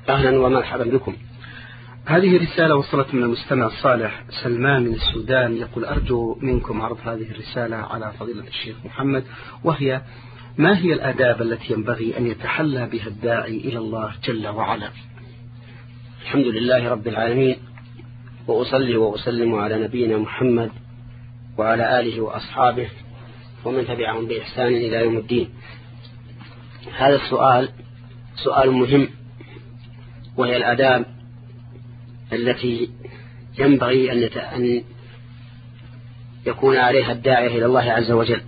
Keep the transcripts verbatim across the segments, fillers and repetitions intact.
أهلا ومرحبا بكم. هذه رسالة وصلت من المستمع الصالح سلمان من السودان، يقول: أرجو منكم عرض هذه الرسالة على فضيلة الشيخ محمد، وهي: ما هي الآداب التي ينبغي أن يتحلى بها الداعي إلى الله جل وعلا؟ الحمد لله رب العالمين، وأصلي وأسلم على نبينا محمد وعلى آله وأصحابه ومن تبعهم بإحسان إلى يوم الدين. هذا السؤال سؤال مهم، وهي الآداب التي ينبغي أن يكون عليها الداعية إلى الله عز وجل.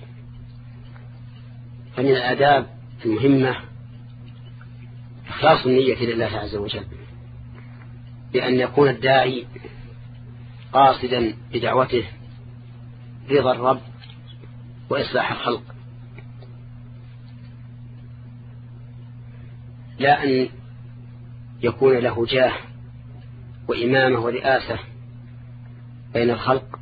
فمن الآداب المهمة إخلاص النية لله عز وجل، بأن يكون الداعي قاصدا بدعوته رضا الرب وإصلاح الخلق، لا أن يكون له جاه وإمامة ورئاسة بين الخلق.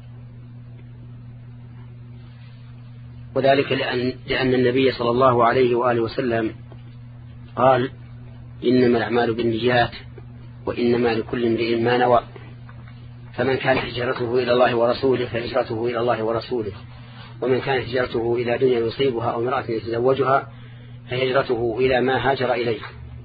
وذلك لأن, لأن النبي صلى الله عليه وآله وسلم قال: إنما الأعمال بالنيات وإنما لكل امرئ ما نوى، فمن كان هجرته إلى الله ورسوله فهجرته إلى الله ورسوله، ومن كان هجرته إلى دنيا يصيبها أو امرأة يتزوجها فهجرته إلى ما هاجر إليه.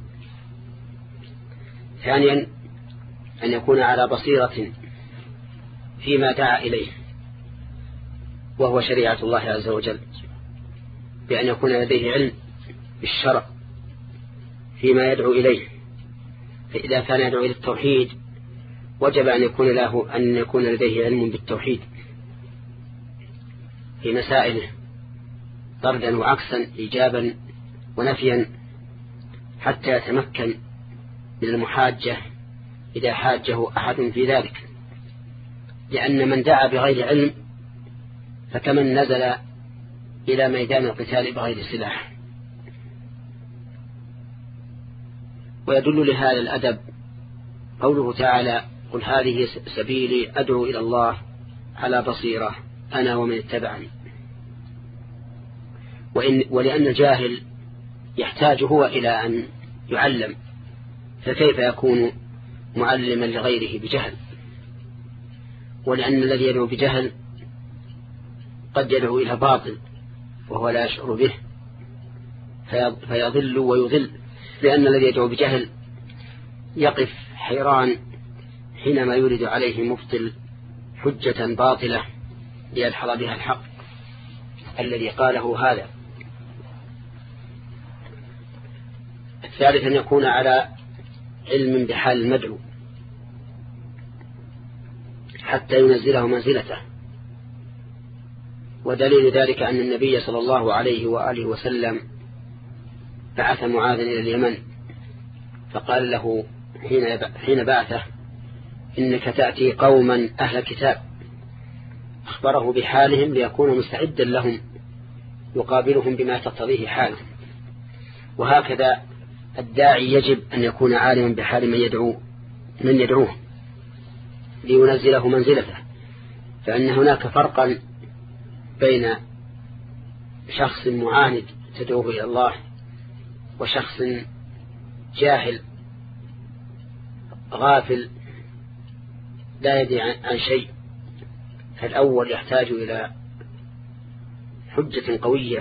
ثانيا أن يكون على بصيرة فيما دعا إليه، وهو شريعة الله عز وجل، بأن يكون لديه علم بالشرع فيما يدعو إليه. فإذا كان يدعو إلى التوحيد وجب أن يكون له أن يكون لديه علم بالتوحيد في مسائله، طردا وعكسا، إيجابا ونفيا، حتى يتمكن من المحاجة إذا حاجه أحد في ذلك. لأن من دعا بغير علم فكمن نزل إلى ميدان القتال بغير سلاح. ويدل لهذا الأدب قوله تعالى: قل هذه سبيلي أدعو إلى الله على بصيرة أنا ومن اتبعني. وإن ولأن الجاهل يحتاج هو إلى أن يعلم، فكيف يكون معلما لغيره بجهل؟ ولأن الذي يدعو بجهل قد يدعو إلى باطل وهو لا يشعر به فيضل ويضل، لأن الذي يدعو بجهل يقف حيران حينما يريد عليه مبطل حجة باطلة ليدحض بها الحق الذي قاله هذا. الثالث أن يكون على علم بحال المدعو حتى ينزله منزلته. ودليل ذلك أن النبي صلى الله عليه وآله وسلم بعث معاذ إلى اليمن، فقال له حين بعثه: إنك تأتي قوما أهل كتاب. أخبره بحالهم ليكون مستعدا لهم يقابلهم بما تقتضيه حالهم. وهكذا الداعي يجب أن يكون عالما بحال من يدعو من يدعوه لينزله منزلته، فإن هناك فرقا بين شخص معاند تدعوه إلى الله وشخص جاهل غافل لا يدري عن شيء. فالأول يحتاج إلى حجة قوية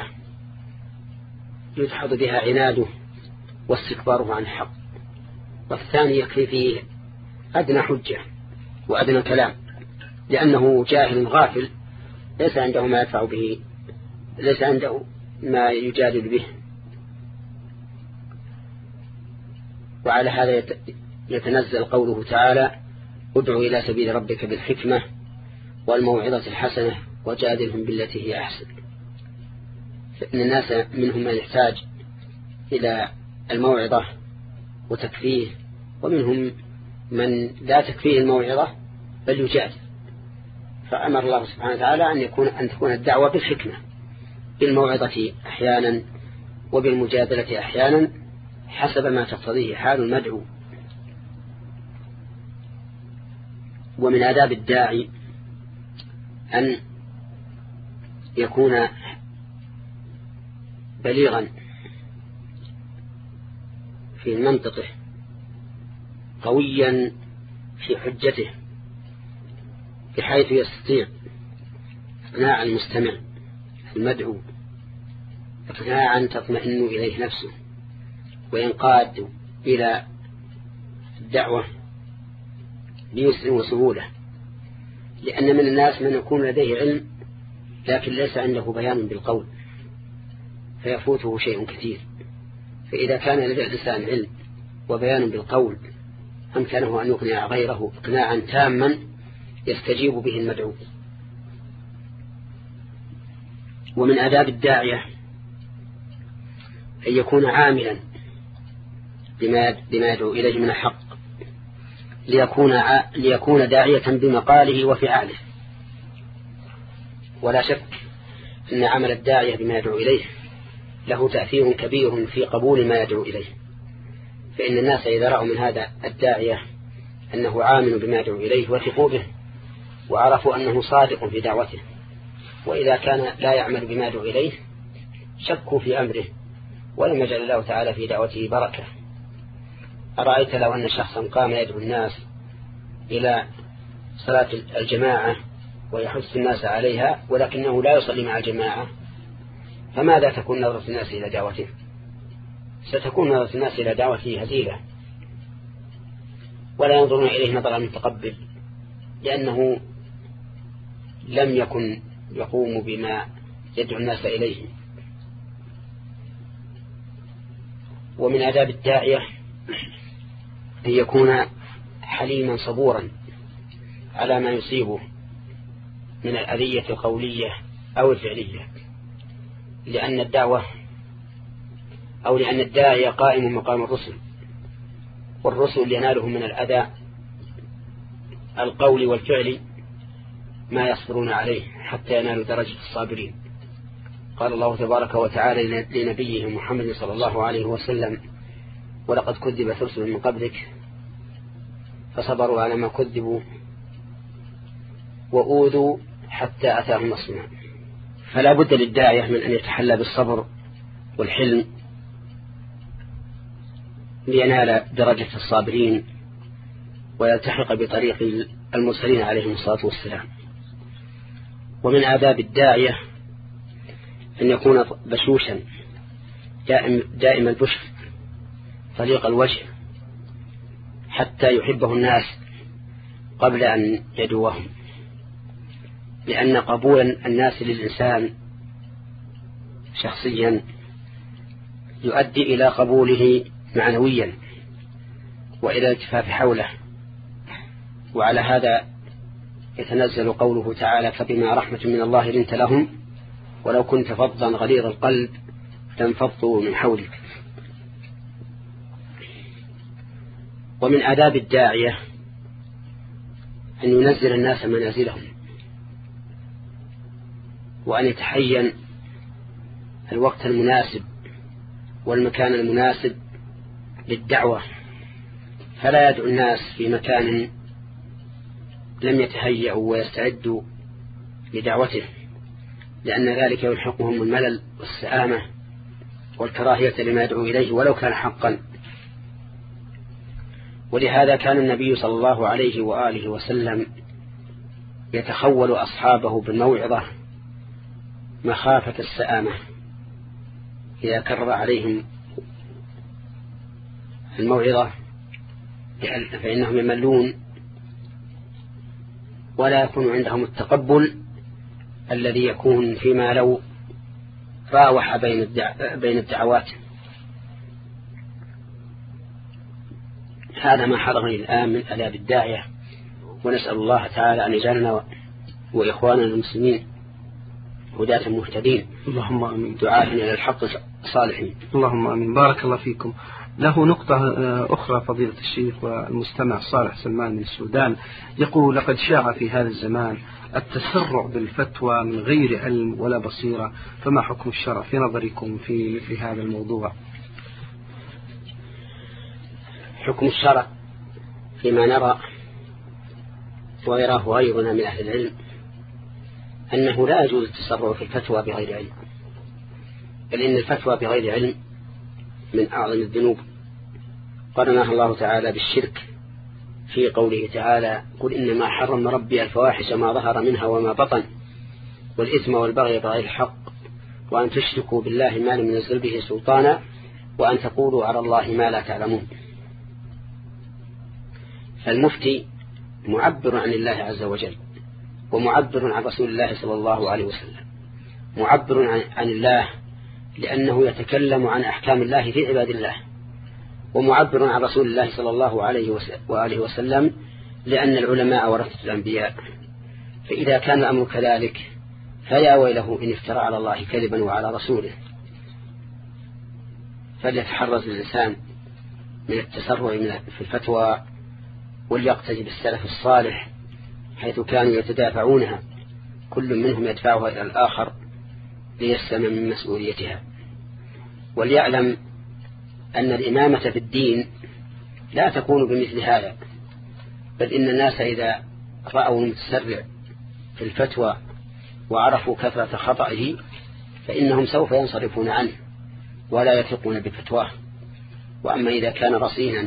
يدحض بها عناده واستكباره عن الحق، والثاني يكفي فيه أدنى حجة وأدنى كلام، لأنه جاهل غافل ليس عنده ما يدفع به، ليس عنده ما يجادل به. وعلى هذا يتنزل قوله تعالى: ادعو إلى سبيل ربك بالحكمة والموعظة الحسنة وجادلهم بالتي هي أحسن. فإن الناس منهم من يحتاج إلى الموعظة وتكفيه، ومنهم من لا تكفيه الموعظة بل يجادل. فأمر الله سبحانه وتعالى أن يكون أن تكون الدعوة بالحكمة، بالموعظة أحيانا وبالمجادلة أحيانا حسب ما تقتضيه حال المدعو. ومن آداب الداعي أن يكون بليغا في منطقه قويا في حجته بحيث يستطيع إقناع المستمع المدعو إقناعا تطمئن إليه نفسه وينقاد إلى الدعوة بيسر وسهولة. لأن من الناس من يكون لديه علم لكن ليس عنده بيان بالقول فيفوته شيء كثير. فإذا كان لدى الإنسان علم وبيان بالقول أمكنه أن يقنع غيره إقناعا تاما يستجيب به المدعو. ومن آداب الداعية أن يكون عاملا بما يدعو إليه من الحق ليكون, ليكون داعية بمقاله وفعاله. ولا شك أن عمل الداعية بما يدعو إليه له تأثير كبير في قبول ما يدعو إليه. فإن الناس إذا رأوا من هذا الداعية أنه عامل بما يدعو إليه وثقوا به وعرفوا أنه صادق في دعوته. وإذا كان لا يعمل بما يدعو إليه شكوا في أمره ولم يجعل الله تعالى في دعوته بركة. أرأيت لو أن شخصا قام يدعو الناس إلى صلاة الجماعة ويحث الناس عليها ولكنه لا يصلي مع الجماعة فماذا تكون نظرة الناس إلى دعوته؟ ستكون نظرة الناس إلى دعوته هزيلة ولا ينظرون إليه نظرا متقبل لأنه لم يكن يقوم بما يدعو الناس إليه. ومن آداب الداعية أن يكون حليما صبورا على ما يصيبه من الأذية القولية أو الفعلية. لأن الدعوة أو لأن الداعية قائم مقام الرسل والرسل ينالهم من الأذى القول والفعل ما يصبرون عليه حتى ينالوا درجة الصابرين. قال الله تبارك وتعالى لنبيه محمد صلى الله عليه وسلم ولقد كذبت رسل من قبلك فصبروا على ما كذبوا وأوذوا حتى أتاهم نصرنا. فلا بد للداعية من أن يتحلى بالصبر والحلم لينال درجة الصابرين ويلتحق بطريق المرسلين عليهم الصلاة والسلام. ومن آداب الداعية أن يكون بشوشا دائم, دائم البشر طليق الوجه حتى يحبه الناس قبل أن يدعوهم. لأن قبول الناس للإنسان شخصيا يؤدي إلى قبوله معنويا وإلى الالتفاف حوله. وعلى هذا يتنزل قوله تعالى فبما رحمة من الله لنت لهم ولو كنت فظا غليظ القلب لانفضوا من حولك. ومن آداب الداعية أن ينزل الناس منازلهم وأن يتحين الوقت المناسب والمكان المناسب للدعوة فلا يدعو الناس في مكان لم يتهيئوا ويستعدوا لدعوته لأن ذلك يلحقهم الملل والسآمة والكراهية لما يدعو إليه ولو كان حقا. ولهذا كان النبي صلى الله عليه وآله وسلم يتخول أصحابه بالموعظة مخافة السآمة إذا كرر عليهم الموعظة فإنهم يملون ولا يكون عندهم التقبل الذي يكون فيما لو راوح بين الدع... بين الدعوات. هذا ما حضرني الآن من آداب الداعية ونسأل الله تعالى أن يجعلنا وإخواننا المسلمين هداة مهتدين اللهم آمين دعاة إلى الحق صالحين. اللهم آمين. بارك الله فيكم. له نقطة أخرى فضيلة الشيخ والمستمع صالح سلمان من السودان يقول لقد شاع في هذا الزمان التسرع بالفتوى من غير علم ولا بصيرة فما حكم الشرع في نظركم في مثل هذا الموضوع؟ حكم الشرع فيما نرى ويراه غيرنا من أهل العلم أنه لا يجوز التسرع في الفتوى بغير علم بل إن الفتوى بغير علم من أعظم الذنوب قرنها الله تعالى بالشرك في قوله تعالى قل إنما حرم ربي الفواحش ما ظهر منها وما بطن والإثم والبغي بغير الحق وأن تشركوا بالله ما لم ينزل به سلطانا وأن تقولوا على الله ما لا تعلمون. فالمفتي معبر عن الله عز وجل ومعبر عن رسول الله صلى الله عليه وسلم، معبر عن, عن الله لأنه يتكلم عن أحكام الله في عباد الله، ومعبر عن رسول الله صلى الله عليه وآله وسلم لأن العلماء ورثة الأنبياء. فإذا كان الأمر كذلك فيا ويله إن افترى على الله كذبا وعلى رسوله. فليتحرز الإنسان من التسرع في الفتوى وليقتدي بالسلف الصالح حيث كانوا يتدافعونها، كل منهم يدفعها إلى الآخر ليسلم من مسؤوليتها. وليعلم أن الإمامة في الدين لا تكون بمثل هذا، بل إن الناس إذا رأوا المتسرع في الفتوى وعرفوا كثرة خطئه فإنهم سوف ينصرفون عنه ولا يثقون بفتواه. وأما إذا كان رصينا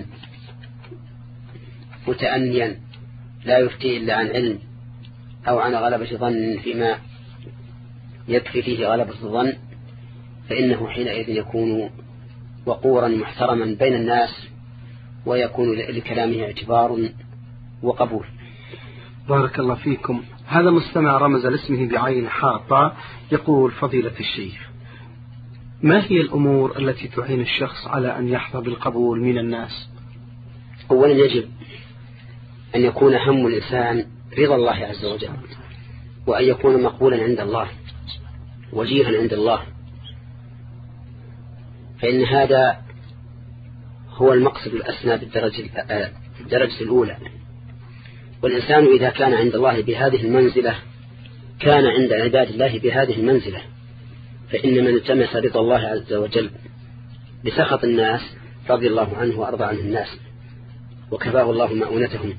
متأنيا لا يفتي إلا عن علم أو عن غلبة ظن فيما يكفي فيه غلبة الظن فإنه حينئذ يكون وقورا محترما بين الناس ويكون لكلامه اعتبار وقبول. بارك الله فيكم. هذا مستمع رمز لاسمه بعين حاطة يقول فضيلة الشيخ، ما هي الأمور التي تعين الشخص على أن يحظى بالقبول من الناس؟ أولا يجب أن يكون هم الإنسان رضا الله عز وجل، وأن يكون مقبولا عند الله وجيها عند الله، فإن هذا هو المقصد الأسنى بالدرجة الأولى. والإنسان إذا كان عند الله بهذه المنزلة كان عند عباد الله بهذه المنزلة، فإن من التمس رضا الله عز وجل بسخط الناس رضي الله عنه وأرضى عنه الناس وكفاه الله مؤونتهم.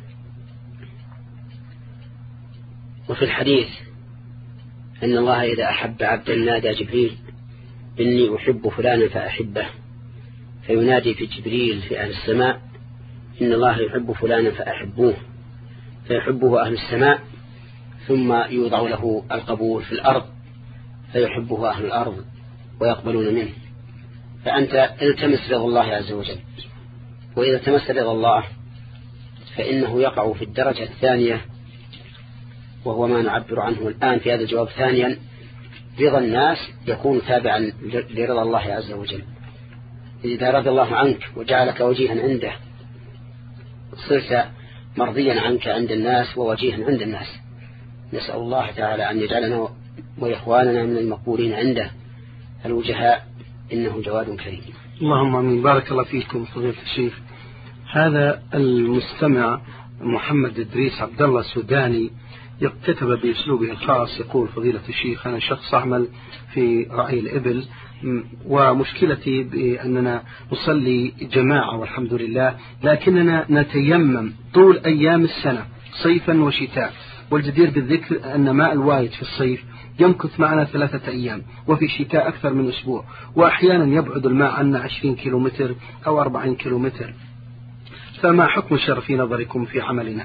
وفي الحديث أن الله إذا أحب عبدا نادى جبريل إني أحب فلانا فأحبه، فينادي في جبريل في أهل السماء إن الله يحب فلانا فأحبوه، فيحبه أهل السماء، ثم يوضع له القبول في الأرض فيحبه أهل الأرض ويقبلون منه. فأنت التمس رضا الله عز وجل، وإذا تمس رضا الله فإنه يقع في الدرجة الثانية وهو ما نعبر عنه الآن في هذا الجواب. ثانيا رضا الناس يكون تابعا لرضا الله عز وجل. إذا رضى الله عنك وجعلك وجيها عنده صرت مرضيا عنك عند الناس ووجيها عند الناس. نسأل الله تعالى أن يجعلنا وإخواننا من المقبولين عنده الوجهاء إنه جواد كريم. اللهم آمين. بارك الله فيكم فضيلة الشيخ. هذا المستمع محمد إدريس عبد الله السوداني كتب بأسلوبه الخاص يقول فضيلة الشيخ أنا شخص أعمل في رعي الإبل ومشكلتي بأننا نصلي جماعة والحمد لله، لكننا نتيمم طول أيام السنة صيفا وشتاء، والجدير بالذكر أن ماء الوارد في الصيف يمكث معنا ثلاثة أيام وفي الشتاء أكثر من أسبوع، وأحيانا يبعد الماء عنا عشرين كيلومتر أو أربعين كيلومتر، فما حكم الشرع في نظركم في عملنا؟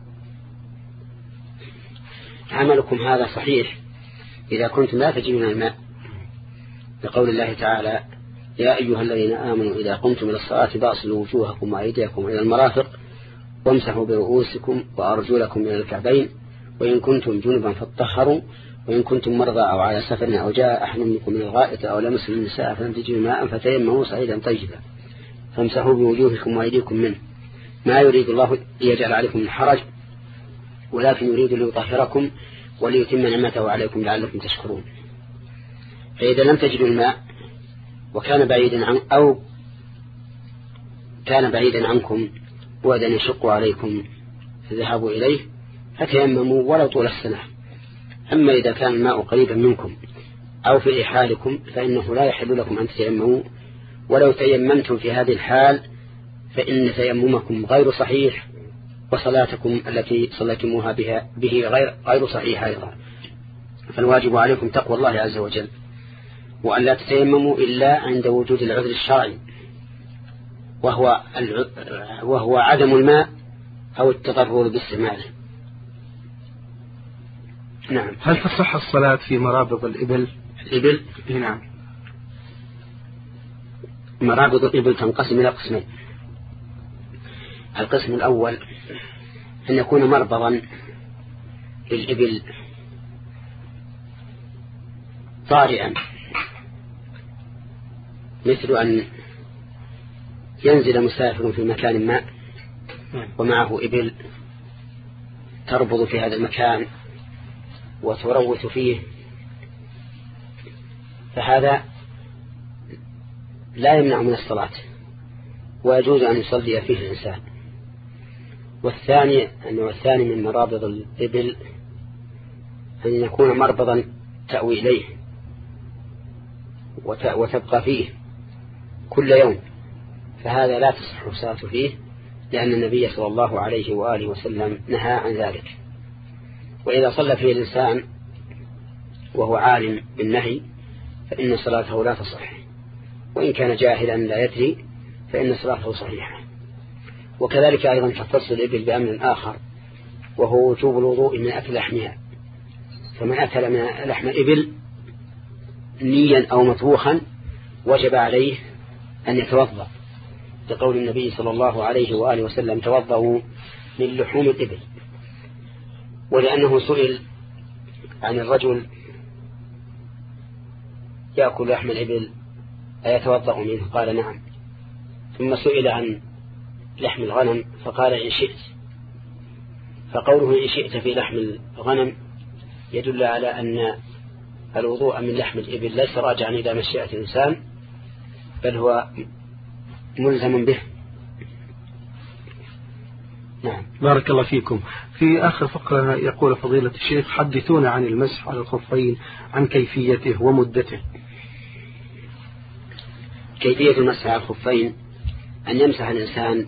عملكم هذا صحيح إذا كنتم لا تجدون الماء، لقول الله تعالى يا أيها الذين آمنوا إذا قمتم إلى الصلاة فاغسلوا وجوهكم وأيديكم إلى المرافق وامسحوا برؤوسكم وأرجلكم إلى الكعبين وإن كنتم جنبا فاطهروا وإن كنتم مرضى أو على سفر أو جاء أحد منكم من الغائط أو لمس النساء فلم تجدوا ماء فتيمموا صعيدا طيبا فامسحوا بوجوهكم وأيديكم منه ما يريد الله ليجعل عليكم من حرج ولكن يريد ليطهركم وليتم نعمته عليكم لعلكم تشكرون. فإذا لم تجدوا الماء وكان بعيدا عن أو كان بعيدا عنكم وأذن يشق عليكم فذهبوا إليه فتيمموا ولو طول السنة. أما إذا كان الماء قريبا منكم أو في إحالكم فإنه لا يحل لكم أن تيمموا، ولو تيممتم في هذه الحال فإن تيممكم غير صحيح وصلاتكم التي صليتموها بها به غير غير صحيحة أيضا. فالواجب عليكم تقوى الله عز وجل وأن لا تتيمموا إلا عند وجود العذر الشرعي وهو وهو عدم الماء أو التضرر باستعماله. نعم. هل تصح الصلاة في مرابض الإبل؟ الإبل؟ نعم. مرابض الإبل تنقسم إلى قسمين. القسم الأول أن يكون مربضا للإبل طارئا، مثل أن ينزل مسافر في مكان ما ومعه إبل تربض في هذا المكان وتروث فيه، فهذا لا يمنع من الصلاة ويجوز أن يصلي فيه الإنسان. والثاني أنه الثاني من مرابض الإبل أن يكون مربضا تأوي إليه وتبقى فيه كل يوم، فهذا لا تصح الصلاة فيه، لأن النبي صلى الله عليه وآله وسلم نهى عن ذلك. وإذا صلى فيه الإنسان وهو عالم بالنهي فإن صلاته لا تصح، وإن كان جاهلا لا يدري فإن صلاته صحيحة. وكذلك أيضا تختص الإبل بأمر آخر، وهو وجوب الوضوء من أكل لحمها. فمن أكل من لحم الإبل نيا أو مطبوخا وجب عليه أن يتوضأ، لقول النبي صلى الله عليه وآله وسلم توضأوا من لحوم الإبل. ولأنه سئل عن الرجل يأكل لحم الإبل أيتوضأ منه؟ قال نعم. ثم سئل عن لحم الغنم فقال إن شئت. فقوله إن شئت في لحم الغنم يدل على أن الوضوء من لحم الإبل ليس راجعا إلى مشيئة الإنسان، بل هو ملزم به. نعم. بارك الله فيكم. في آخر فقرة يقول فضيلة الشيخ حدثونا عن المسح على الخفين، عن كيفيته ومدته. كيفية المسح على الخفين أن يمسح الإنسان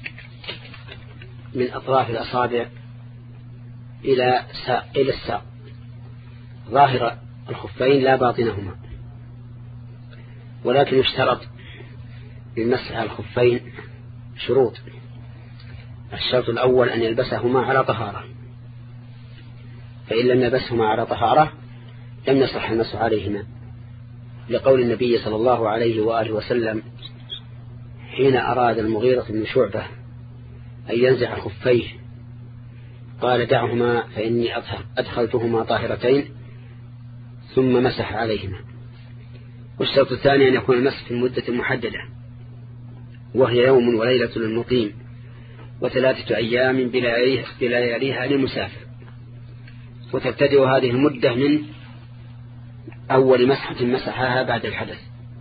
من أطراف الأصابع إلى ساق إلى الساق، ظاهر الخفين لا باطنهما. ولكن يشترط للمسح على الخفين شروط. الشرط الأول أن يلبسهما على طهارة، فإن لم يلبسهما على طهارة لم يصح المسح عليهما، لقول النبي صلى الله عليه وآله وسلم حين أراد المغيرة بن شعبة أن ينزع خفيه قال دعهما فإني أدخلتهما طاهرتين، ثم مسح عليهما. والشرط الثاني أن يكون المسح في المدة المحددة، وهي يوم وليلة للمقيم وثلاثة أيام بلياليها للمسافر. وتبتدئ هذه المدة من أول مسحة مسحها بعد الحدث.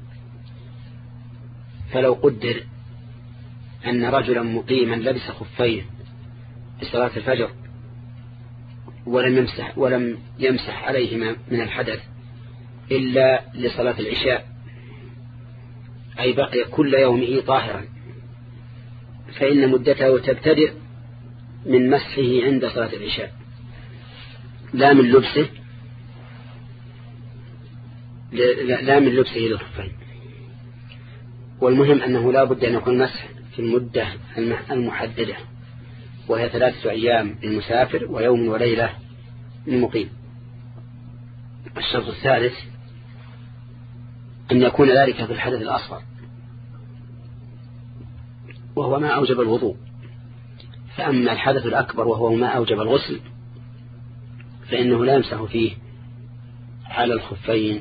فلو قدر أن رجلا مقيما لبس خفيه لصلاة الفجر ولم يمسح, ولم يمسح عليهما من الحدث إلا لصلاة العشاء، أي بقي كل يومه طاهرا، فإن مدته تبتدئ من مسحه عند صلاة العشاء لا من لبسه لا من لبسه للخفين. والمهم أنه لا بد أن يكون مسح في المدة المحددة، وهي ثلاثة أيام للمسافر ويوم وليلة للمقيم. الشرط الثالث أن يكون ذلك في الحدث الأصغر، وهو ما أوجب الوضوء. فأما الحدث الأكبر وهو ما أوجب الغسل فإنه لا يمسح فيه على الخفين،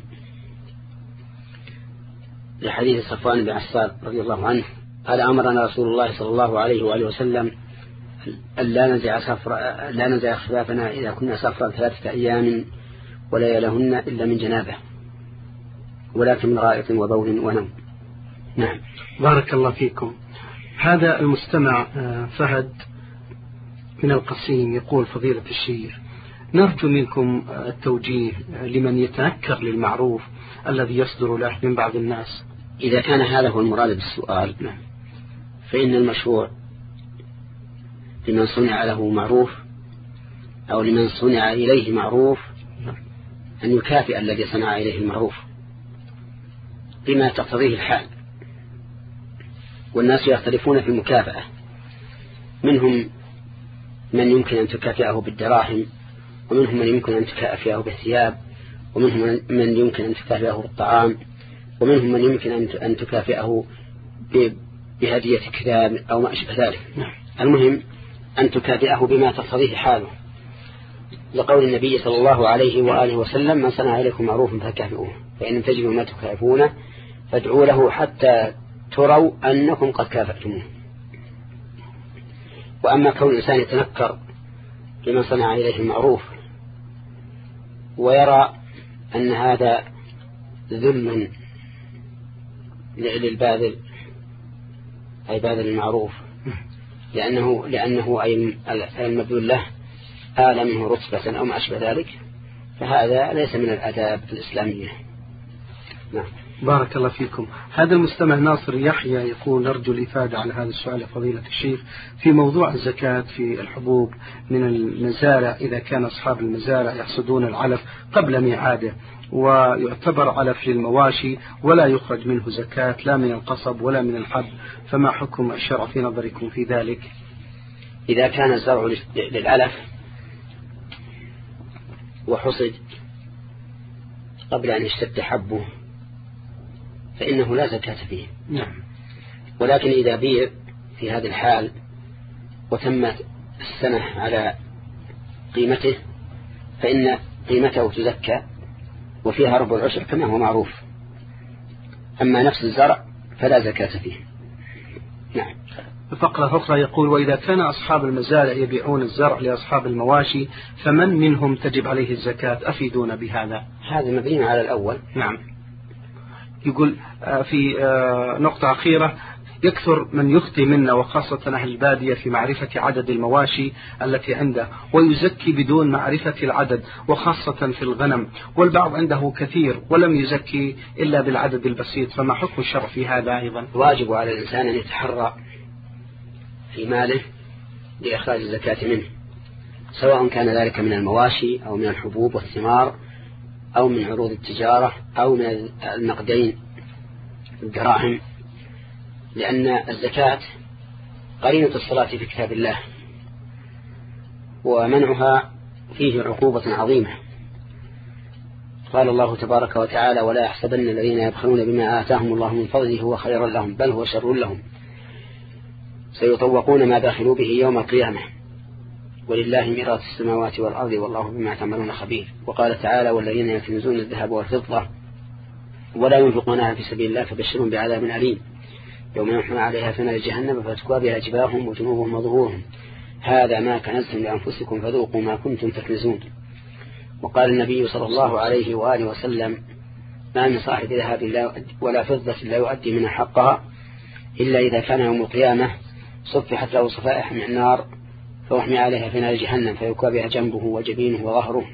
لحديث صفوان بن عسال رضي الله عنه قال أمرنا رسول الله صلى الله عليه وآله وسلم أن لا ننزع سفر لا ننزع خفافنا إذا كنا سفرا ثلاثة أيام وليالهن إلا من جنابه، ولكن من غائط وبول ونوم. نعم. بارك الله فيكم. هذا المستمع فهد من القصيم يقول فضيلة الشيخ نرجو منكم التوجيه لمن يتنكر للمعروف الذي يصدر له من بعض الناس. إذا كان هذا هو المراد بالسؤال فإن المشروع لمن صنع له معروف أو لمن صنع إليه معروف أن يكافئ الذي صنع إليه المعروف بما تقتضيه الحال. والناس يختلفون في المكافأة، منهم من يمكن أن تكافئه بالدراهم، ومنهم من يمكن أن تكافئه بالثياب، ومنهم من يمكن أن تكافئه بالطعام، ومنهم من يمكن أن تكافئه بهدية كتاب أو ما أشبه ذلك. المهم أن تكافئه بما تقتضيه حاله، لقول النبي صلى الله عليه وآله وسلم: من صنع إليكم معروفا فكافئوه، فإن تجدوا ما تكافئونه فادعوا له حتى تروا أنكم قد كافأتموه. وأما كون الإنسان يتنكر لمن صنع إليه المعروف ويرى أن هذا ذل للباذل أي باذل المعروف، لأنه, لأنه أي المبذول له آل منه رتبة أو ما أشبه ذلك، فهذا ليس من الآداب الإسلامية. نعم. بارك الله فيكم. هذا المستمع ناصر يحيى يقول: نرجو الإفادة على هذا السؤال يا فضيلة الشيخ في موضوع الزكاة في الحبوب من المزارع، إذا كان أصحاب المزارع يحصدون العلف قبل ميعاده ويعتبر علف للمواشي ولا يخرج منه زكاة لا من القصب ولا من الحب، فما حكم الشرع في نظركم في ذلك؟ إذا كان الزرع للعلف وحصد قبل أن يشتد حبه فإنه لا زكاة فيه. نعم. ولكن إذا بيع في هذه الحال وتمت السنة على قيمته فإن قيمته تزكى وفيها ربع العشر كما هو معروف. أما نفس الزرع فلا زكاة فيه. نعم. فقرة أخرى يقول: وإذا كان أصحاب المزارع يبيعون الزرع لأصحاب المواشي فمن منهم تجب عليه الزكاة؟ أفيدون بهذا. هذا مبني على الأول. نعم. يقول في نقطة أخيرة: يكثر من يخطي منا وخاصة أهل البادية في معرفة عدد المواشي التي عنده ويزكي بدون معرفة العدد وخاصة في الغنم، والبعض عنده كثير ولم يزكي إلا بالعدد البسيط، فما حكم الشرع في هذا أيضا؟ واجب على الإنسان أن يتحرى في ماله لإخراج الزكاة منه، سواء كان ذلك من المواشي أو من الحبوب والثمار أو من عروض التجارة أو من النقدين الدراهم، لأن الزكاة قرينة الصلاة في كتاب الله، ومنعها فيه عقوبة عظيمة. قال الله تبارك وتعالى: ولا يحسبن الذين يبخلون بما آتاهم الله من فضله هو خيرا لهم بل هو شر لهم سيطوقون ما بخلوا به يوم القيامة ولله ميراث السماوات والأرض والله بما تعملون خبير. وقال تعالى: والذين يكنزون الذهب والفضة ولا ينفقونها في سبيل الله فبشرهم بعذاب أليم يوم يحمى عليها في نار جهنم فتكوى بها جباههم وجنوبهم وظهورهم هذا ما كنزتم لأنفسكم فذوقوا ما كنتم تكنزون. وقال النبي صلى الله عليه وآله وسلم: ما من صاحب ذهب ولا فضة لا يؤدي من حقها إلا إذا كان يوم القيامة صفحت له صفائح من النار فيحمى عليها في نار جهنم فيكوى بها جنبه وجبينه وظهره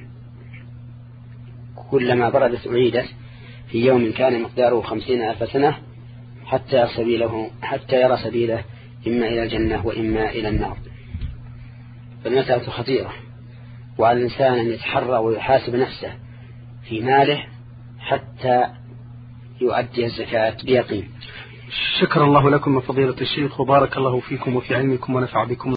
كلما بردت أعيدت في يوم كان مقداره خمسين ألف سنة حتى سبيله حتى يرى سبيله إما إلى الجنة وإما إلى النار. فالمسألة خطيرة، وعلى الإنسان أن يتحرى ويحاسب نفسه في ماله حتى يؤدي الزكاة بيقين. شكر الله لكم فضيلة الشيخ وبارك الله فيكم وفي علمكم ونفع بكم.